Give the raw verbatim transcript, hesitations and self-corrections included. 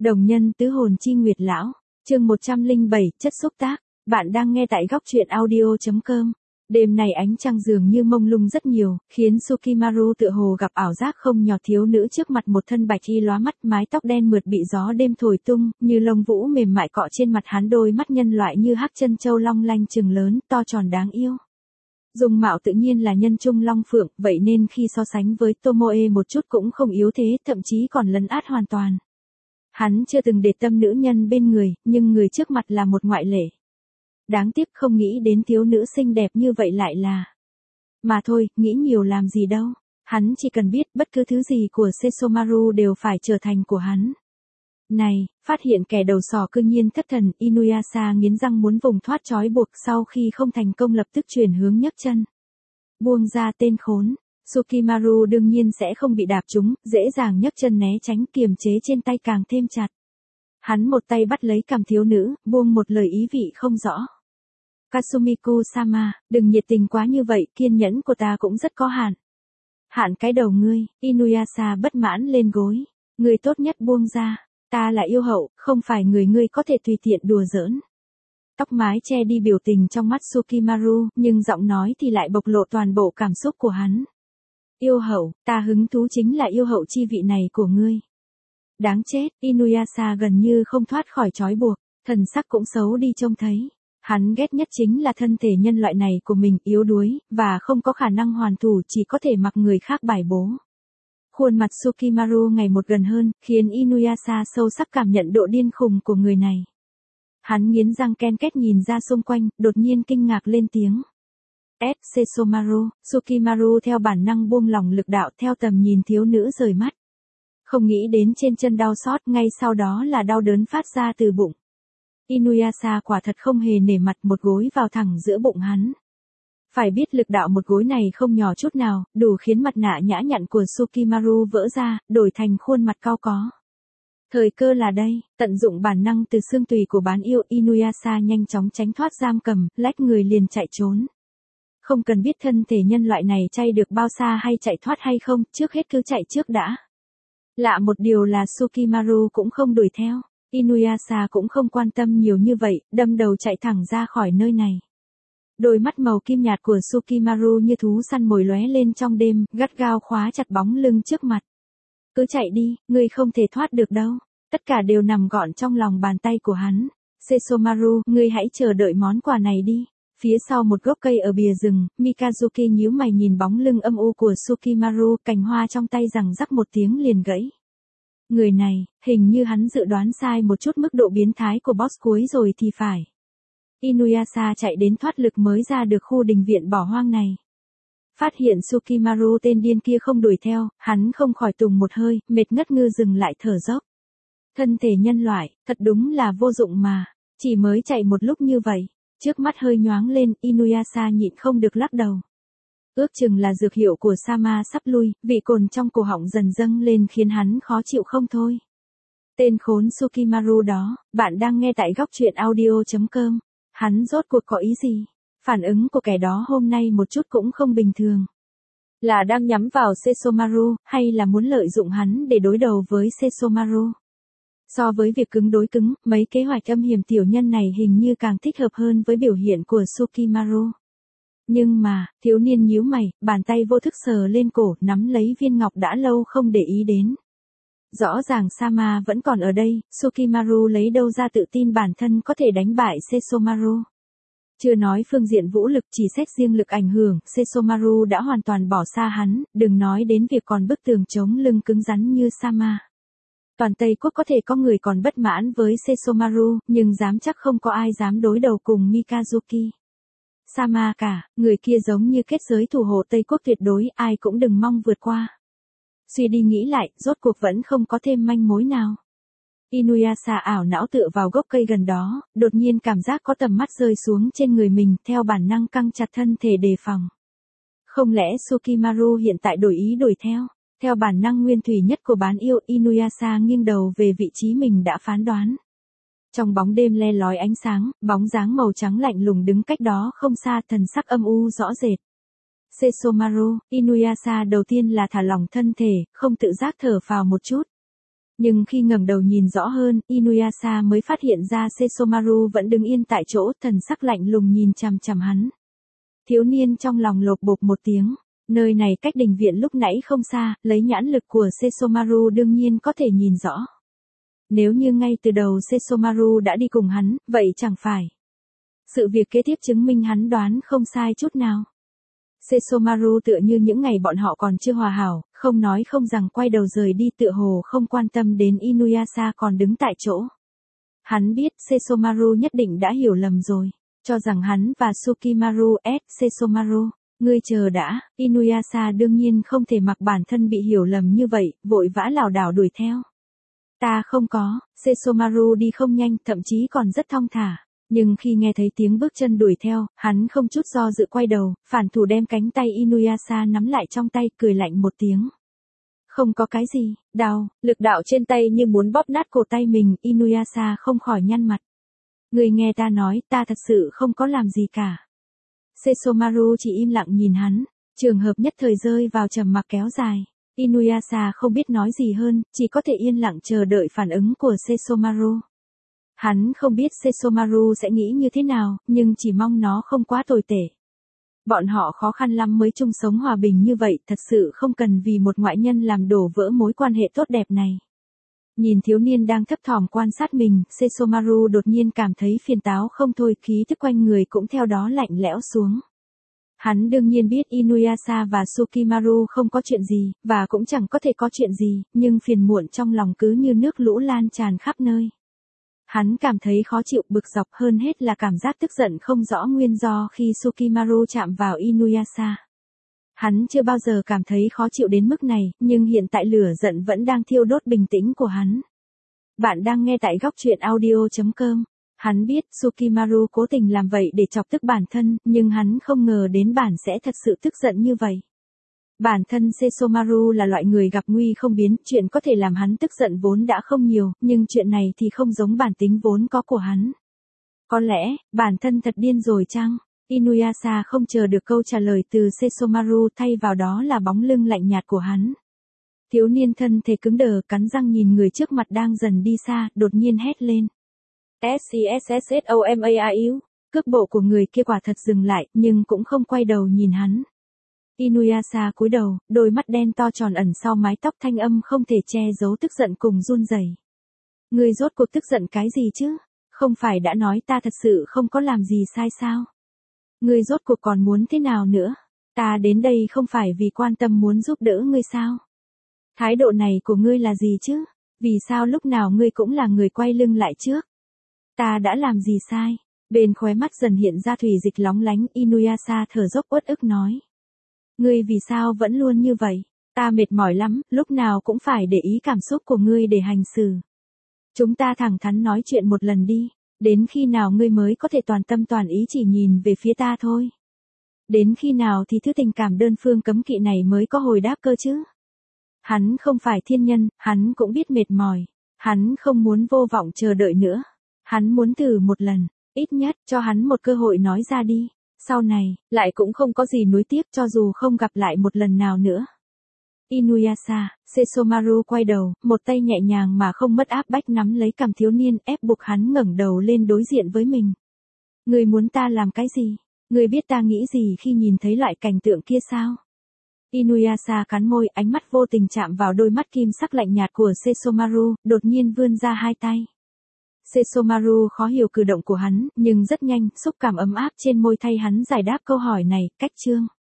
Đồng nhân tứ hồn chi nguyệt lão, chương một trăm lẻ bảy, chất xúc tác. Bạn đang nghe tại góc truyện audio chấm com. Đêm này ánh trăng dường như mông lung rất nhiều, khiến Sukimaru tựa hồ gặp ảo giác không nhỏ. Thiếu nữ trước mặt một thân bạch y lóa mắt, mái tóc đen mượt bị gió đêm thổi tung, như lông vũ mềm mại cọ trên mặt hắn, đôi mắt nhân loại như hắc chân châu long lanh trừng lớn, to tròn đáng yêu. Dung mạo tự nhiên là nhân trung long phượng, vậy nên khi so sánh với Tomoe một chút cũng không yếu thế, thậm chí còn lấn át hoàn toàn. Hắn chưa từng để tâm nữ nhân bên người, nhưng người trước mặt là một ngoại lệ. Đáng tiếc không nghĩ đến thiếu nữ xinh đẹp như vậy lại là. Mà thôi, nghĩ nhiều làm gì đâu. Hắn chỉ cần biết bất cứ thứ gì của Sesomaru đều phải trở thành của hắn. Này, phát hiện kẻ đầu sỏ cư nhiên thất thần, Inuyasha nghiến răng muốn vùng thoát trói buộc, sau khi không thành công lập tức chuyển hướng nhấc chân. Buông ra tên khốn. Sukimaru đương nhiên sẽ không bị đạp trúng, dễ dàng nhấc chân né tránh, kiềm chế trên tay càng thêm chặt. Hắn một tay bắt lấy cằm thiếu nữ, buông một lời ý vị không rõ. Kasumiku-sama, đừng nhiệt tình quá như vậy, kiên nhẫn của ta cũng rất có hạn. Hạn cái đầu ngươi, Inuyasha bất mãn lên gối. Ngươi tốt nhất buông ra, ta là yêu hậu, không phải người ngươi có thể tùy tiện đùa giỡn. Tóc mái che đi biểu tình trong mắt Sukimaru, nhưng giọng nói thì lại bộc lộ toàn bộ cảm xúc của hắn. Yêu hậu, ta hứng thú chính là yêu hậu chi vị này của ngươi. Đáng chết, Inuyasha gần như không thoát khỏi trói buộc, thần sắc cũng xấu đi trông thấy. Hắn ghét nhất chính là thân thể nhân loại này của mình yếu đuối, và không có khả năng hoàn thủ, chỉ có thể mặc người khác bài bố. Khuôn mặt Sukimaru ngày một gần hơn, khiến Inuyasha sâu sắc cảm nhận độ điên khùng của người này. Hắn nghiến răng ken két nhìn ra xung quanh, đột nhiên kinh ngạc lên tiếng. S. Sesomaru, Sukimaru theo bản năng buông lỏng lực đạo, theo tầm nhìn thiếu nữ rời mắt. Không nghĩ đến trên chân đau xót, ngay sau đó là đau đớn phát ra từ bụng. Inuyasha quả thật không hề nể mặt, một gối vào thẳng giữa bụng hắn. Phải biết lực đạo một gối này không nhỏ chút nào, đủ khiến mặt nạ nhã nhặn của Sukimaru vỡ ra, đổi thành khuôn mặt cau có. Thời cơ là đây, tận dụng bản năng từ xương tùy của bán yêu, Inuyasha nhanh chóng tránh thoát giam cầm, lách người liền chạy trốn. Không cần biết thân thể nhân loại này chay được bao xa hay chạy thoát hay không, trước hết cứ chạy trước đã. Lạ một điều là Sukimaru cũng không đuổi theo, Inuyasha cũng không quan tâm nhiều như vậy, đâm đầu chạy thẳng ra khỏi nơi này. Đôi mắt màu kim nhạt của Sukimaru như thú săn mồi lóe lên trong đêm, gắt gao khóa chặt bóng lưng trước mặt. Cứ chạy đi, ngươi không thể thoát được đâu. Tất cả đều nằm gọn trong lòng bàn tay của hắn. Sesomaru, ngươi hãy chờ đợi món quà này đi. Phía sau một gốc cây ở bìa rừng, Mikazuki nhíu mày nhìn bóng lưng âm u của Sukimaru, cành hoa trong tay rằng rắc một tiếng liền gãy. Người này, hình như hắn dự đoán sai một chút mức độ biến thái của boss cuối rồi thì phải. Inuyasha chạy đến thoát lực mới ra được khu đình viện bỏ hoang này. Phát hiện Sukimaru tên điên kia không đuổi theo, hắn không khỏi tùng một hơi, mệt ngất ngư dừng lại thở dốc. Thân thể nhân loại, thật đúng là vô dụng mà, chỉ mới chạy một lúc như vậy. Trước mắt hơi nhoáng lên, Inuyasha nhịn không được lắc đầu. Ước chừng là dược hiệu của Sama sắp lui, vị cồn trong cổ họng dần dâng lên khiến hắn khó chịu không thôi. Tên khốn Sukimaru đó, bạn đang nghe tại góc truyện audio chấm com. Hắn rốt cuộc có ý gì? Phản ứng của kẻ đó hôm nay một chút cũng không bình thường. Là đang nhắm vào Sesomaru, hay là muốn lợi dụng hắn để đối đầu với Sesomaru? So với việc cứng đối cứng, mấy kế hoạch âm hiểm tiểu nhân này hình như càng thích hợp hơn với biểu hiện của Sukimaru. Nhưng mà, thiếu niên nhíu mày, bàn tay vô thức sờ lên cổ, nắm lấy viên ngọc đã lâu không để ý đến. Rõ ràng Sama vẫn còn ở đây, Sukimaru lấy đâu ra tự tin bản thân có thể đánh bại Sesomaru. Chưa nói phương diện vũ lực, chỉ xét riêng lực ảnh hưởng, Sesomaru đã hoàn toàn bỏ xa hắn, đừng nói đến việc còn bức tường chống lưng cứng rắn như Sama. Toàn Tây Quốc có thể có người còn bất mãn với Sesomaru, nhưng dám chắc không có ai dám đối đầu cùng Mikazuki. Sama cả, người kia giống như kết giới thủ hộ Tây Quốc tuyệt đối, ai cũng đừng mong vượt qua. Suy đi nghĩ lại, rốt cuộc vẫn không có thêm manh mối nào. Inuyasha ảo não tựa vào gốc cây gần đó, đột nhiên cảm giác có tầm mắt rơi xuống trên người mình, theo bản năng căng chặt thân thể đề phòng. Không lẽ Sukimaru hiện tại đổi ý đuổi theo? Theo bản năng nguyên thủy nhất của bán yêu, Inuyasha nghiêng đầu về vị trí mình đã phán đoán. Trong bóng đêm le lói ánh sáng, bóng dáng màu trắng lạnh lùng đứng cách đó không xa, thần sắc âm u rõ rệt. Sesomaru, Inuyasha đầu tiên là thả lỏng thân thể, không tự giác thở phào một chút. Nhưng khi ngẩng đầu nhìn rõ hơn, Inuyasha mới phát hiện ra Sesomaru vẫn đứng yên tại chỗ, thần sắc lạnh lùng nhìn chằm chằm hắn. Thiếu niên trong lòng lột bột một tiếng, nơi này cách đình viện lúc nãy không xa, lấy nhãn lực của Sesomaru đương nhiên có thể nhìn rõ. Nếu như ngay từ đầu Sesomaru đã đi cùng hắn, vậy chẳng phải. Sự việc kế tiếp chứng minh hắn đoán không sai chút nào. Sesomaru tựa như những ngày bọn họ còn chưa hòa hảo, không nói không rằng quay đầu rời đi tựa hồ không quan tâm đến Inuyasha còn đứng tại chỗ. Hắn biết Sesomaru nhất định đã hiểu lầm rồi, cho rằng hắn và Sukimaru ép Sesomaru. Ngươi chờ đã, Inuyasha đương nhiên không thể mặc bản thân bị hiểu lầm như vậy, vội vã lảo đảo đuổi theo. Ta không có, Sesomaru đi không nhanh, thậm chí còn rất thong thả. Nhưng khi nghe thấy tiếng bước chân đuổi theo, hắn không chút do dự quay đầu, phản thủ đem cánh tay Inuyasha nắm lại trong tay, cười lạnh một tiếng. Không có cái gì, đau, lực đạo trên tay như muốn bóp nát cổ tay mình, Inuyasha không khỏi nhăn mặt. Người nghe ta nói, ta thật sự không có làm gì cả. Sesomaru chỉ im lặng nhìn hắn, trường hợp nhất thời rơi vào trầm mặc kéo dài. Inuyasha không biết nói gì hơn, chỉ có thể yên lặng chờ đợi phản ứng của Sesomaru. Hắn không biết Sesomaru sẽ nghĩ như thế nào, nhưng chỉ mong nó không quá tồi tệ. Bọn họ khó khăn lắm mới chung sống hòa bình như vậy, thật sự không cần vì một ngoại nhân làm đổ vỡ mối quan hệ tốt đẹp này. Nhìn thiếu niên đang thấp thỏm quan sát mình, Sesomaru đột nhiên cảm thấy phiền táo không thôi, khí thức quanh người cũng theo đó lạnh lẽo xuống. Hắn đương nhiên biết Inuyasha và Sukimaru không có chuyện gì, và cũng chẳng có thể có chuyện gì, nhưng phiền muộn trong lòng cứ như nước lũ lan tràn khắp nơi. Hắn cảm thấy khó chịu, bực dọc, hơn hết là cảm giác tức giận không rõ nguyên do khi Sukimaru chạm vào Inuyasha. Hắn chưa bao giờ cảm thấy khó chịu đến mức này, nhưng hiện tại lửa giận vẫn đang thiêu đốt bình tĩnh của hắn. Bạn đang nghe tại góc truyện audio chấm com. Hắn biết Sukimaru cố tình làm vậy để chọc tức bản thân, nhưng hắn không ngờ đến bản sẽ thật sự tức giận như vậy. Bản thân Sesomaru là loại người gặp nguy không biến, chuyện có thể làm hắn tức giận vốn đã không nhiều, nhưng chuyện này thì không giống bản tính vốn có của hắn. Có lẽ, bản thân thật điên rồi chăng? Inuyasha không chờ được câu trả lời từ Sesomaru, thay vào đó là bóng lưng lạnh nhạt của hắn. Thiếu niên thân thể cứng đờ, cắn răng nhìn người trước mặt đang dần đi xa, đột nhiên hét lên. S C S S S O M A I U. Cước bộ của người kia quả thật dừng lại, nhưng cũng không quay đầu nhìn hắn. Inuyasha cúi đầu, đôi mắt đen to tròn ẩn sau mái tóc thanh âm không thể che giấu tức giận cùng run rẩy. Ngươi rốt cuộc tức giận cái gì chứ? Không phải đã nói ta thật sự không có làm gì sai sao? Ngươi rốt cuộc còn muốn thế nào nữa? Ta đến đây không phải vì quan tâm muốn giúp đỡ ngươi sao? Thái độ này của ngươi là gì chứ? Vì sao lúc nào ngươi cũng là người quay lưng lại trước? Ta đã làm gì sai? Bên khóe mắt dần hiện ra thủy dịch lóng lánh, Inuyasha thở dốc uất ức nói. Ngươi vì sao vẫn luôn như vậy? Ta mệt mỏi lắm, lúc nào cũng phải để ý cảm xúc của ngươi để hành xử. Chúng ta thẳng thắn nói chuyện một lần đi, đến khi nào ngươi mới có thể toàn tâm toàn ý chỉ nhìn về phía ta thôi? Đến khi nào thì thứ tình cảm đơn phương cấm kỵ này mới có hồi đáp cơ chứ? Hắn không phải thiên nhân, hắn cũng biết mệt mỏi, hắn không muốn vô vọng chờ đợi nữa. Hắn muốn thử một lần, ít nhất cho hắn một cơ hội nói ra đi. Sau này, lại cũng không có gì nuối tiếc cho dù không gặp lại một lần nào nữa. Inuyasha, Sesomaru quay đầu, một tay nhẹ nhàng mà không mất áp bách nắm lấy cằm thiếu niên, ép buộc hắn ngẩng đầu lên đối diện với mình. Ngươi muốn ta làm cái gì? Ngươi biết ta nghĩ gì khi nhìn thấy loại cảnh tượng kia sao? Inuyasha cắn môi, ánh mắt vô tình chạm vào đôi mắt kim sắc lạnh nhạt của Sesomaru, đột nhiên vươn ra hai tay. Sesomaru khó hiểu cử động của hắn, nhưng rất nhanh, xúc cảm ấm áp trên môi thay hắn giải đáp câu hỏi này, cách chương.